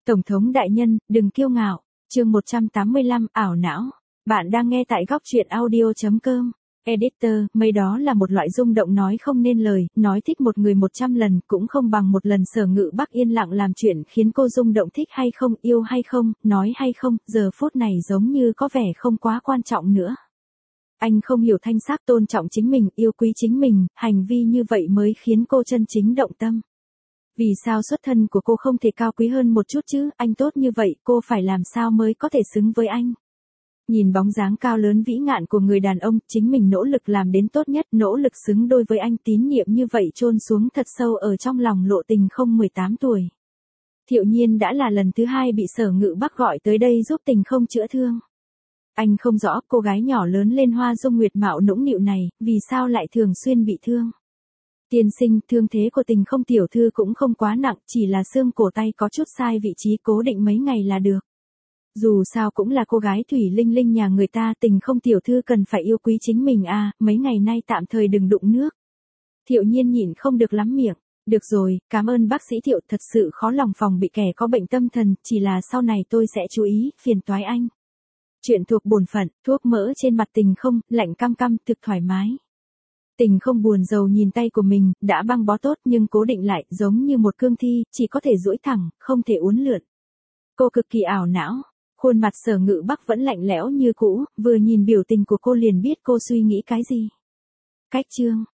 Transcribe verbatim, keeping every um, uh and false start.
Tổng thống đại nhân, đừng kiêu ngạo. Chương một trăm tám mươi lăm, ảo não. Bạn đang nghe tại góc truyện audio chấm com. Editor, mấy đó là một loại rung động nói không nên lời, nói thích một người một trăm lần cũng không bằng một lần Sở Ngự Bắc yên lặng làm chuyện khiến cô rung động, thích hay không, yêu hay không, nói hay không, giờ phút này giống như có vẻ không quá quan trọng nữa. Anh không hiểu thanh sắc tôn trọng chính mình, yêu quý chính mình, hành vi như vậy mới khiến cô chân chính động tâm. Vì sao xuất thân của cô không thể cao quý hơn một chút chứ, anh tốt như vậy, cô phải làm sao mới có thể xứng với anh? Nhìn bóng dáng cao lớn vĩ ngạn của người đàn ông, chính mình nỗ lực làm đến tốt nhất, nỗ lực xứng đôi với anh, tín nhiệm như vậy chôn xuống thật sâu ở trong lòng Lộ Tình không mười tám tuổi. Thiệu Nhiên đã là lần thứ hai bị Sở Ngự Bắc gọi tới đây giúp Tình không chữa thương. Anh không rõ cô gái nhỏ lớn lên hoa dung nguyệt mạo nũng nịu này, vì sao lại thường xuyên bị thương. Tiên sinh, thương thế của Tình không tiểu thư cũng không quá nặng, chỉ là xương cổ tay có chút sai vị trí, cố định mấy ngày là được. Dù sao cũng là cô gái thủy linh linh nhà người ta, Tình không tiểu thư cần phải yêu quý chính mình à, mấy ngày nay tạm thời đừng đụng nước. Thiệu Nhiên nhịn không được lắm miệng. Được rồi, cảm ơn bác sĩ Thiệu, thật sự khó lòng phòng bị kẻ có bệnh tâm thần, chỉ là sau này tôi sẽ chú ý, phiền toái anh. Chuyện thuộc bổn phận, thuốc mỡ trên mặt Tình không, lạnh căm căm, thực thoải mái. Tình không buồn rầu nhìn tay của mình, đã băng bó tốt nhưng cố định lại, giống như một cương thi, chỉ có thể duỗi thẳng, không thể uốn lượn. Cô cực kỳ ảo não, khuôn mặt Sở Ngự Bắc vẫn lạnh lẽo như cũ, vừa nhìn biểu tình của cô liền biết cô suy nghĩ cái gì. Cách chương,